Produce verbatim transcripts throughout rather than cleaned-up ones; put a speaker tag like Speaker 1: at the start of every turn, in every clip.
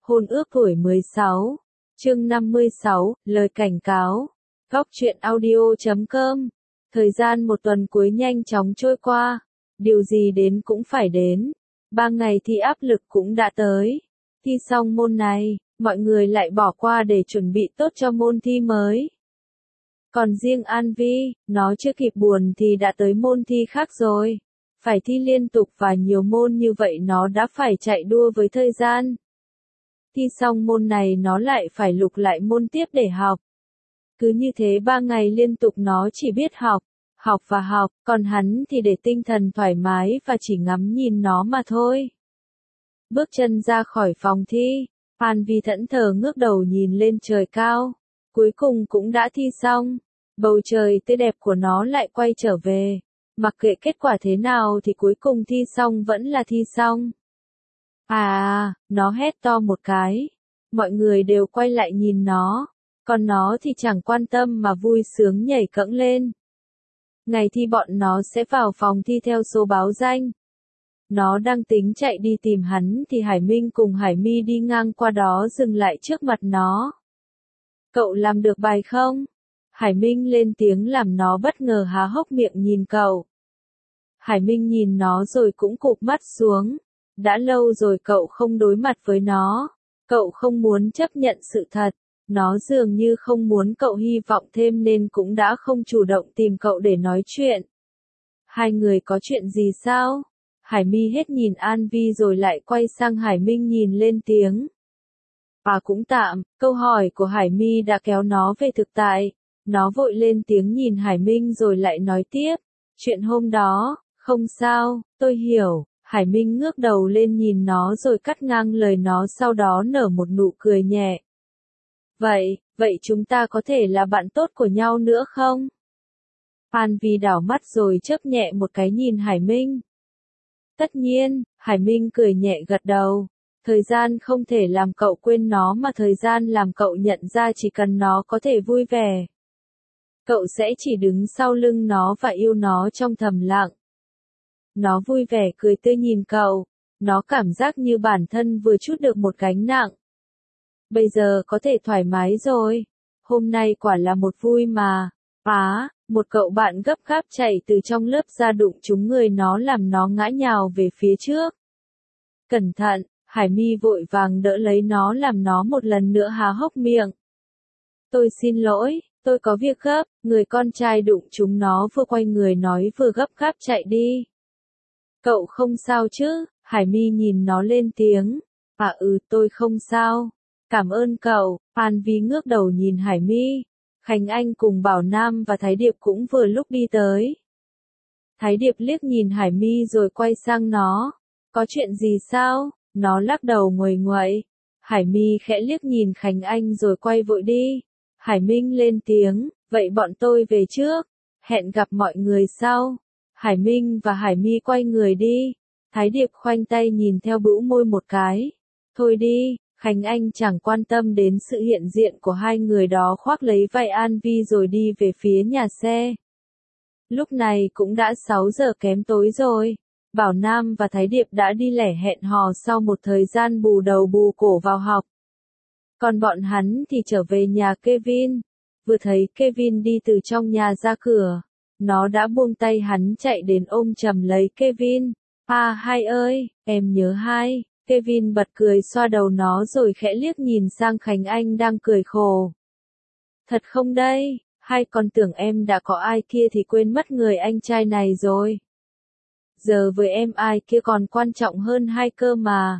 Speaker 1: Hôn ước tuổi mười sáu. Chương năm mươi sáu, lời cảnh cáo. Góc truyện audio chấm com. Thời gian một tuần cuối nhanh chóng trôi qua. Điều gì đến cũng phải đến. Ba ngày thi áp lực cũng đã tới. Thi xong môn này, mọi người lại bỏ qua để chuẩn bị tốt cho môn thi mới. Còn riêng An Vi, nó chưa kịp buồn thì đã tới môn thi khác rồi. Phải thi liên tục và nhiều môn như vậy nó đã phải chạy đua với thời gian. Thi xong môn này nó lại phải lục lại môn tiếp để học. Cứ như thế ba ngày liên tục nó chỉ biết học, học và học, còn hắn thì để tinh thần thoải mái và chỉ ngắm nhìn nó mà thôi. Bước chân ra khỏi phòng thi, An Vi thẫn thờ ngước đầu nhìn lên trời cao. Cuối cùng cũng đã thi xong, bầu trời tươi đẹp của nó lại quay trở về. Mặc kệ kết quả thế nào thì cuối cùng thi xong vẫn là thi xong. À, nó hét to một cái. Mọi người đều quay lại nhìn nó. Còn nó thì chẳng quan tâm mà vui sướng nhảy cẫng lên. Ngày thi bọn nó sẽ vào phòng thi theo số báo danh. Nó đang tính chạy đi tìm hắn thì Hải Minh cùng Hải My đi ngang qua đó dừng lại trước mặt nó. Cậu làm được bài không? Hải Minh lên tiếng làm nó bất ngờ há hốc miệng nhìn cậu. Hải Minh nhìn nó rồi cũng cụp mắt xuống. Đã lâu rồi cậu không đối mặt với nó. Cậu không muốn chấp nhận sự thật. Nó dường như không muốn cậu hy vọng thêm nên cũng đã không chủ động tìm cậu để nói chuyện. Hai người có chuyện gì sao? Hải My hết nhìn An Vi rồi lại quay sang Hải Minh nhìn lên tiếng. À cũng tạm, câu hỏi của Hải My đã kéo nó về thực tại. Nó vội lên tiếng nhìn Hải Minh rồi lại nói tiếp. Chuyện hôm đó, không sao, tôi hiểu. Hải Minh ngước đầu lên nhìn nó rồi cắt ngang lời nó sau đó nở một nụ cười nhẹ. Vậy, vậy chúng ta có thể là bạn tốt của nhau nữa không? An Vi đảo mắt rồi chớp nhẹ một cái nhìn Hải Minh. Tất nhiên, Hải Minh cười nhẹ gật đầu. Thời gian không thể làm cậu quên nó mà thời gian làm cậu nhận ra chỉ cần nó có thể vui vẻ. Cậu sẽ chỉ đứng sau lưng nó và yêu nó trong thầm lặng. Nó vui vẻ cười tươi nhìn cậu. Nó cảm giác như bản thân vừa trút được một gánh nặng. Bây giờ có thể thoải mái rồi. Hôm nay quả là một vui mà. Á, một cậu bạn gấp gáp chạy từ trong lớp ra đụng trúng người nó làm nó ngã nhào về phía trước. Cẩn thận, Hải My vội vàng đỡ lấy nó làm nó một lần nữa há hốc miệng. Tôi xin lỗi, tôi có việc gấp, người con trai đụng trúng nó vừa quay người nói vừa gấp gáp chạy đi. Cậu không sao chứ? Hải My nhìn nó lên tiếng. À ừ, tôi không sao. Cảm ơn cậu. An Vi ngước đầu nhìn Hải My. Khánh Anh cùng Bảo Nam và Thái Điệp cũng vừa lúc đi tới. Thái Điệp liếc nhìn Hải My rồi quay sang nó. Có chuyện gì sao? Nó lắc đầu nguầy nguậy. Hải My khẽ liếc nhìn Khánh Anh rồi quay vội đi. Hải Minh lên tiếng. Vậy bọn tôi về trước. Hẹn gặp mọi người sau. Hải Minh và Hải My quay người đi. Thái Điệp khoanh tay nhìn theo bĩu môi một cái. Thôi đi, Khánh Anh chẳng quan tâm đến sự hiện diện của hai người đó khoác lấy vai An Vi rồi đi về phía nhà xe. Lúc này cũng đã sáu giờ kém tối rồi. Bảo Nam và Thái Điệp đã đi lẻ hẹn hò sau một thời gian bù đầu bù cổ vào học. Còn bọn hắn thì trở về nhà Kevin. Vừa thấy Kevin đi từ trong nhà ra cửa. Nó đã buông tay hắn chạy đến ôm chầm lấy Kevin. À hai ơi, em nhớ hai. Kevin bật cười xoa đầu nó rồi khẽ liếc nhìn sang Khánh Anh đang cười khổ. Thật không đây, hai còn tưởng em đã có ai kia thì quên mất người anh trai này rồi. Giờ với em ai kia còn quan trọng hơn hai cơ mà.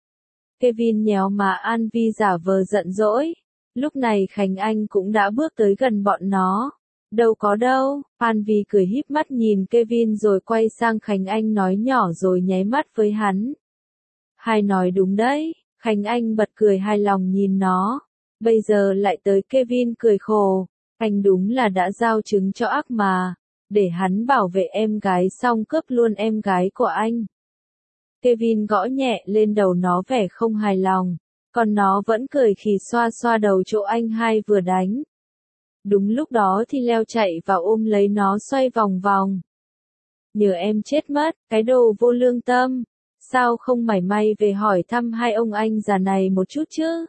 Speaker 1: Kevin nhéo má An Vi giả vờ giận dỗi. Lúc này Khánh Anh cũng đã bước tới gần bọn nó. Đâu có đâu, An Vi cười híp mắt nhìn Kevin rồi quay sang Khánh Anh nói nhỏ rồi nháy mắt với hắn. Hai nói đúng đấy, Khánh Anh bật cười hài lòng nhìn nó. Bây giờ lại tới Kevin cười khổ. Anh đúng là đã giao trứng cho ác mà. Để hắn bảo vệ em gái xong cướp luôn em gái của anh. Kevin gõ nhẹ lên đầu nó vẻ không hài lòng. Còn nó vẫn cười khì xoa xoa đầu chỗ anh hai vừa đánh. Đúng lúc đó thì Leo chạy vào ôm lấy nó xoay vòng vòng. Nhờ em chết mất, cái đồ vô lương tâm. sao không mảy may về hỏi thăm hai ông anh già này một chút chứ?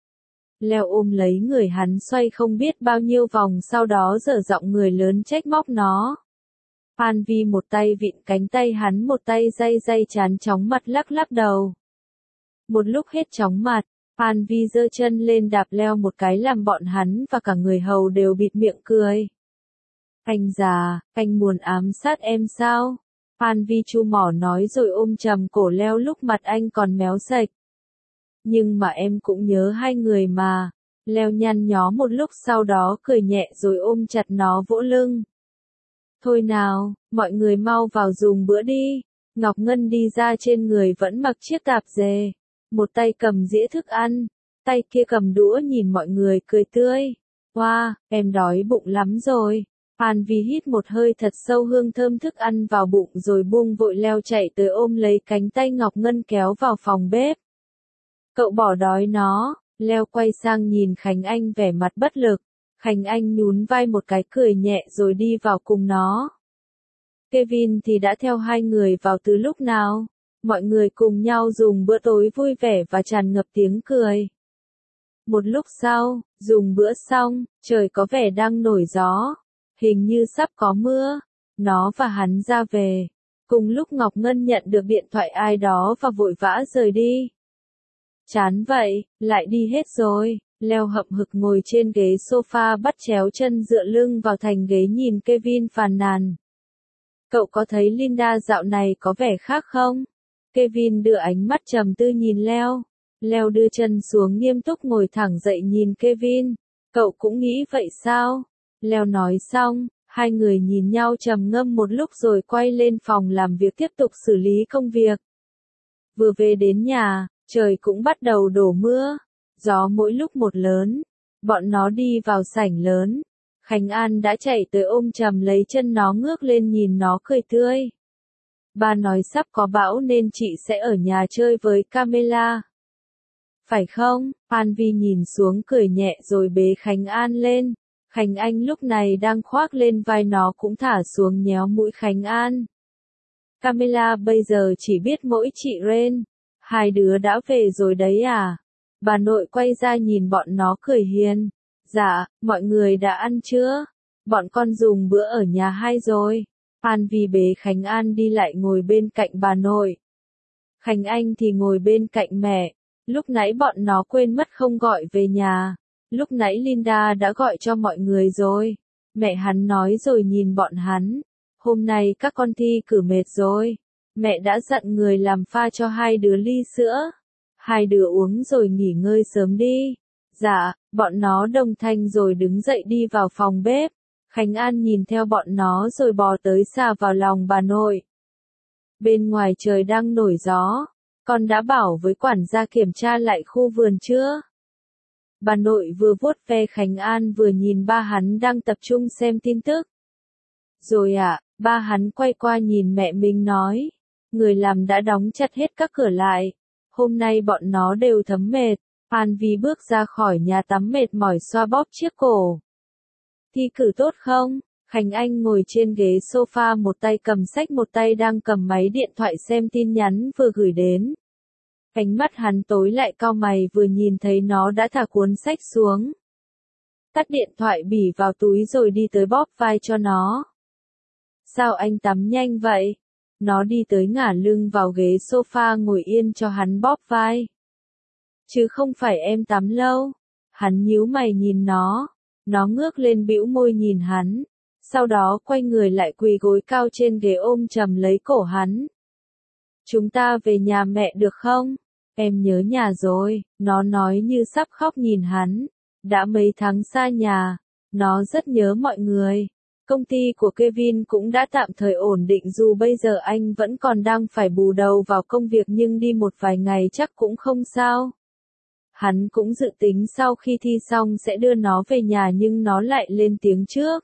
Speaker 1: Leo ôm lấy người hắn xoay không biết bao nhiêu vòng, sau đó dở giọng người lớn trách móc nó. Phan Vi một tay vịn cánh tay hắn, một tay day day chán, chóng mặt lắc lắc đầu. Một lúc hết chóng mặt, Phan Vi giơ chân lên đạp Leo một cái làm bọn hắn và cả người hầu đều bịt miệng cười. Anh già, anh muốn ám sát em sao? Phan Vi chu mỏ nói rồi ôm chầm cổ Leo lúc mặt anh còn méo sạch. Nhưng mà em cũng nhớ hai người mà. Leo nhăn nhó một lúc sau đó cười nhẹ rồi ôm chặt nó vỗ lưng. Thôi nào, mọi người mau vào dùng bữa đi. Ngọc Ngân đi ra, trên người vẫn mặc chiếc tạp dề. Một tay cầm dĩa thức ăn, tay kia cầm đũa nhìn mọi người cười tươi. Wow, em đói bụng lắm rồi. Phan Vi hít một hơi thật sâu, hương thơm thức ăn vào bụng rồi buông vội Leo chạy tới ôm lấy cánh tay Ngọc Ngân kéo vào phòng bếp. Cậu bỏ đói nó. Leo quay sang nhìn Khánh Anh vẻ mặt bất lực. Khánh Anh nhún vai một cái cười nhẹ rồi đi vào cùng nó. Kevin thì đã theo hai người vào từ lúc nào. Mọi người cùng nhau dùng bữa tối vui vẻ và tràn ngập tiếng cười. Một lúc sau, dùng bữa xong, trời có vẻ đang nổi gió. Hình như sắp có mưa. Nó và hắn ra về. Cùng lúc Ngọc Ngân nhận được điện thoại ai đó và vội vã rời đi. Chán vậy, lại đi hết rồi. Leo hậm hực ngồi trên ghế sofa bắt chéo chân dựa lưng vào thành ghế nhìn Kevin phàn nàn. Cậu có thấy Linda dạo này có vẻ khác không? Kevin đưa ánh mắt trầm tư nhìn Leo. Leo đưa chân xuống nghiêm túc ngồi thẳng dậy nhìn Kevin. Cậu cũng nghĩ vậy sao? Leo nói xong, hai người nhìn nhau trầm ngâm một lúc rồi quay lên phòng làm việc tiếp tục xử lý công việc. Vừa về đến nhà, trời cũng bắt đầu đổ mưa. Gió mỗi lúc một lớn. Bọn nó đi vào sảnh lớn. Khánh An đã chạy tới ôm chầm lấy chân nó, ngước lên nhìn nó cười tươi. Ba nói sắp có bão nên chị sẽ ở nhà chơi với Camilla. Phải không? Phan Vi nhìn xuống cười nhẹ rồi bế Khánh An lên. Khánh Anh lúc này đang khoác lên vai nó cũng thả xuống nhéo mũi Khánh An. Camilla bây giờ chỉ biết mỗi chị Ren. Hai đứa đã về rồi đấy à? Bà nội quay ra nhìn bọn nó cười hiền. Dạ, mọi người đã ăn chưa? Bọn con dùng bữa ở nhà hai rồi. Phan Vi bế Khánh An đi lại ngồi bên cạnh bà nội. Khánh Anh thì ngồi bên cạnh mẹ. Lúc nãy bọn nó quên mất không gọi về nhà. Lúc nãy Linda đã gọi cho mọi người rồi. Mẹ hắn nói rồi nhìn bọn hắn. Hôm nay các con thi cử mệt rồi. Mẹ đã dặn người làm pha cho hai đứa ly sữa. Hai đứa uống rồi nghỉ ngơi sớm đi. Dạ, bọn nó đồng thanh rồi đứng dậy đi vào phòng bếp. Khánh An nhìn theo bọn nó rồi bò tới xà vào lòng bà nội. Bên ngoài trời đang nổi gió. Con đã bảo với quản gia kiểm tra lại khu vườn chưa? Bà nội vừa vuốt ve Khánh An vừa nhìn ba hắn đang tập trung xem tin tức. Rồi ạ, à, ba hắn quay qua nhìn mẹ mình nói. Người làm đã đóng chặt hết các cửa lại. Hôm nay bọn nó đều thấm mệt. Phan Vi bước ra khỏi nhà tắm mệt mỏi xoa bóp chiếc cổ. Thi cử tốt không? Khánh Anh ngồi trên ghế sofa, một tay cầm sách một tay đang cầm máy điện thoại xem tin nhắn vừa gửi đến. Ánh mắt hắn tối lại, cau mày vừa nhìn thấy nó đã thả cuốn sách xuống. Tắt điện thoại bỉ vào túi rồi đi tới bóp vai cho nó. Sao anh tắm nhanh vậy? Nó đi tới ngả lưng vào ghế sofa ngồi yên cho hắn bóp vai. Chứ không phải em tắm lâu. Hắn nhíu mày nhìn nó. Nó ngước lên bĩu môi nhìn hắn. Sau đó quay người lại quỳ gối cao trên ghế ôm chầm lấy cổ hắn. Chúng ta về nhà mẹ được không? Em nhớ nhà rồi. Nó nói như sắp khóc nhìn hắn. Đã mấy tháng xa nhà. Nó rất nhớ mọi người. Công ty của Kevin cũng đã tạm thời ổn định, dù bây giờ anh vẫn còn đang phải bù đầu vào công việc, nhưng đi một vài ngày chắc cũng không sao. Hắn cũng dự tính sau khi thi xong sẽ đưa nó về nhà nhưng nó lại lên tiếng trước.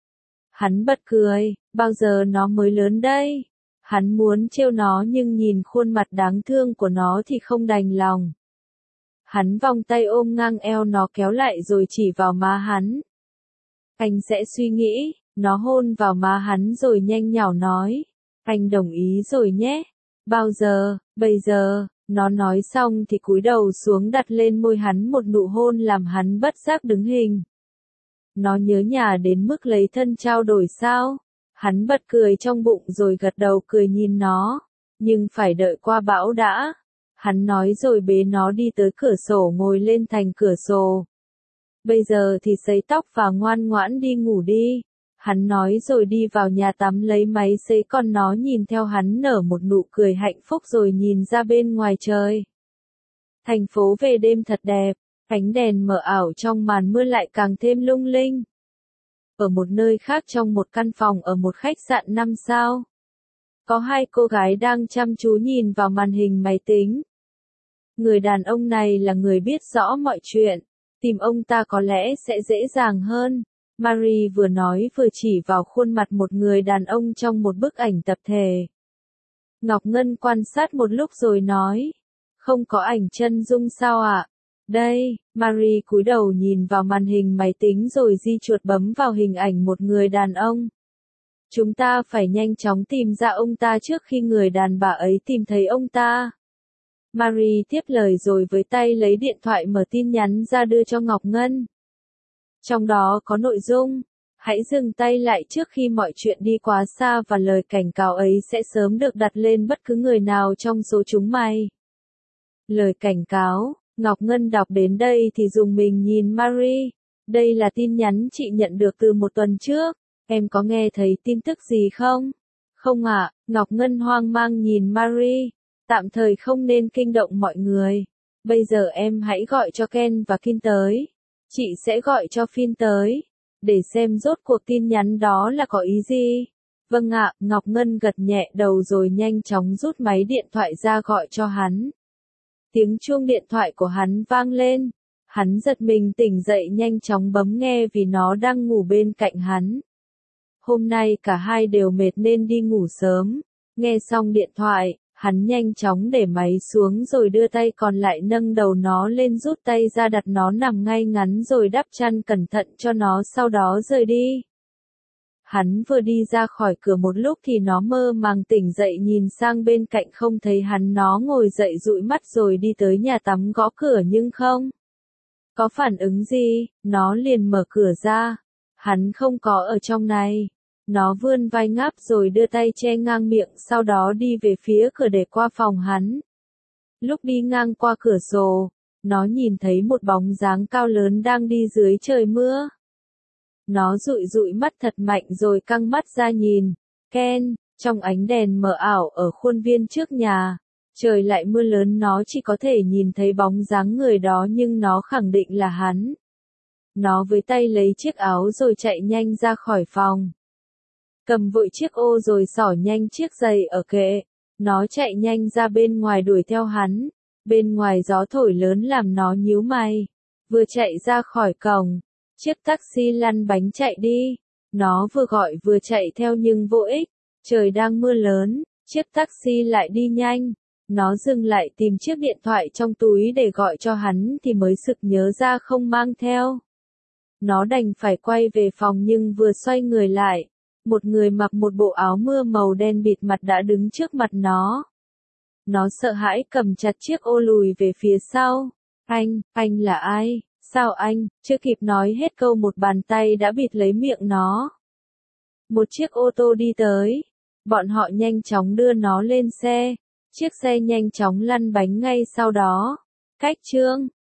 Speaker 1: Hắn bật cười, bao giờ nó mới lớn đây? Hắn muốn trêu nó nhưng nhìn khuôn mặt đáng thương của nó thì không đành lòng. Hắn vòng tay ôm ngang eo nó kéo lại rồi chỉ vào má hắn. Anh sẽ suy nghĩ. Nó hôn vào má hắn rồi nhanh nhảu nói. Anh đồng ý rồi nhé. Bao giờ, Bây giờ, nó nói xong thì cúi đầu xuống đặt lên môi hắn một nụ hôn làm hắn bất giác đứng hình. Nó nhớ nhà đến mức lấy thân trao đổi sao? Hắn bật cười trong bụng rồi gật đầu cười nhìn nó. Nhưng phải đợi qua bão đã. Hắn nói rồi bế nó đi tới cửa sổ ngồi lên thành cửa sổ. Bây giờ thì sấy tóc và ngoan ngoãn đi ngủ đi. Hắn nói rồi đi vào nhà tắm lấy máy sấy còn nó nhìn theo hắn nở một nụ cười hạnh phúc rồi nhìn ra bên ngoài trời. Thành phố về đêm thật đẹp, ánh đèn mờ ảo trong màn mưa lại càng thêm lung linh. Ở một nơi khác trong một căn phòng ở một khách sạn năm sao, có hai cô gái đang chăm chú nhìn vào màn hình máy tính. Người đàn ông này là người biết rõ mọi chuyện, tìm ông ta có lẽ sẽ dễ dàng hơn. Marie vừa nói vừa chỉ vào khuôn mặt một người đàn ông trong một bức ảnh tập thể. Ngọc Ngân quan sát một lúc rồi nói, không có ảnh chân dung sao ạ? Đây, Marie cúi đầu nhìn vào màn hình máy tính rồi di chuột bấm vào hình ảnh một người đàn ông. Chúng ta phải nhanh chóng tìm ra ông ta trước khi người đàn bà ấy tìm thấy ông ta. Marie tiếp lời rồi với tay lấy điện thoại mở tin nhắn ra đưa cho Ngọc Ngân. Trong đó có nội dung, hãy dừng tay lại trước khi mọi chuyện đi quá xa và lời cảnh cáo ấy sẽ sớm được đặt lên bất cứ người nào trong số chúng mày. Lời cảnh cáo, Ngọc Ngân đọc đến đây thì dùng mình nhìn Marie. Đây là tin nhắn chị nhận được từ một tuần trước, em có nghe thấy tin tức gì không? Không ạ, Ngọc Ngân hoang mang nhìn Marie. Tạm thời không nên kinh động mọi người. Bây giờ em hãy gọi cho Ken và Kim tới. Chị sẽ gọi cho Phin tới, để xem rốt cuộc tin nhắn đó là có ý gì. Vâng ạ, Ngọc Ngân gật nhẹ đầu rồi nhanh chóng rút máy điện thoại ra gọi cho hắn. Tiếng chuông điện thoại của hắn vang lên. Hắn giật mình tỉnh dậy nhanh chóng bấm nghe vì nó đang ngủ bên cạnh hắn. Hôm nay cả hai đều mệt nên đi ngủ sớm. Nghe xong điện thoại, hắn nhanh chóng để máy xuống rồi đưa tay còn lại nâng đầu nó lên rút tay ra đặt nó nằm ngay ngắn rồi đắp chăn cẩn thận cho nó sau đó rời đi. Hắn vừa đi ra khỏi cửa một lúc thì nó mơ màng tỉnh dậy nhìn sang bên cạnh không thấy hắn, nó ngồi dậy dụi mắt rồi đi tới nhà tắm gõ cửa nhưng không có phản ứng gì, nó liền mở cửa ra. Hắn không có ở trong này. Nó vươn vai ngáp rồi đưa tay che ngang miệng sau đó đi về phía cửa để qua phòng hắn. Lúc đi ngang qua cửa sổ, nó nhìn thấy một bóng dáng cao lớn đang đi dưới trời mưa. Nó dụi dụi mắt thật mạnh rồi căng mắt ra nhìn. Ken, trong ánh đèn mờ ảo ở khuôn viên trước nhà. Trời lại mưa lớn nó chỉ có thể nhìn thấy bóng dáng người đó nhưng nó khẳng định là hắn. Nó với tay lấy chiếc áo rồi chạy nhanh ra khỏi phòng. Cầm vội chiếc ô rồi xỏ nhanh chiếc giày ở kệ. Nó chạy nhanh ra bên ngoài đuổi theo hắn. Bên ngoài gió thổi lớn làm nó nhíu mày. Vừa chạy ra khỏi cổng, chiếc taxi lăn bánh chạy đi. Nó vừa gọi vừa chạy theo nhưng vô ích. Trời đang mưa lớn, chiếc taxi lại đi nhanh. Nó dừng lại tìm chiếc điện thoại trong túi để gọi cho hắn thì mới sực nhớ ra không mang theo. Nó đành phải quay về phòng nhưng vừa xoay người lại, một người mặc một bộ áo mưa màu đen bịt mặt đã đứng trước mặt nó. Nó sợ hãi cầm chặt chiếc ô lùi về phía sau. Anh, anh là ai? Sao anh? Chưa kịp nói hết câu một bàn tay đã bịt lấy miệng nó. Một chiếc ô tô đi tới. Bọn họ nhanh chóng đưa nó lên xe. Chiếc xe nhanh chóng lăn bánh ngay sau đó. Cách chương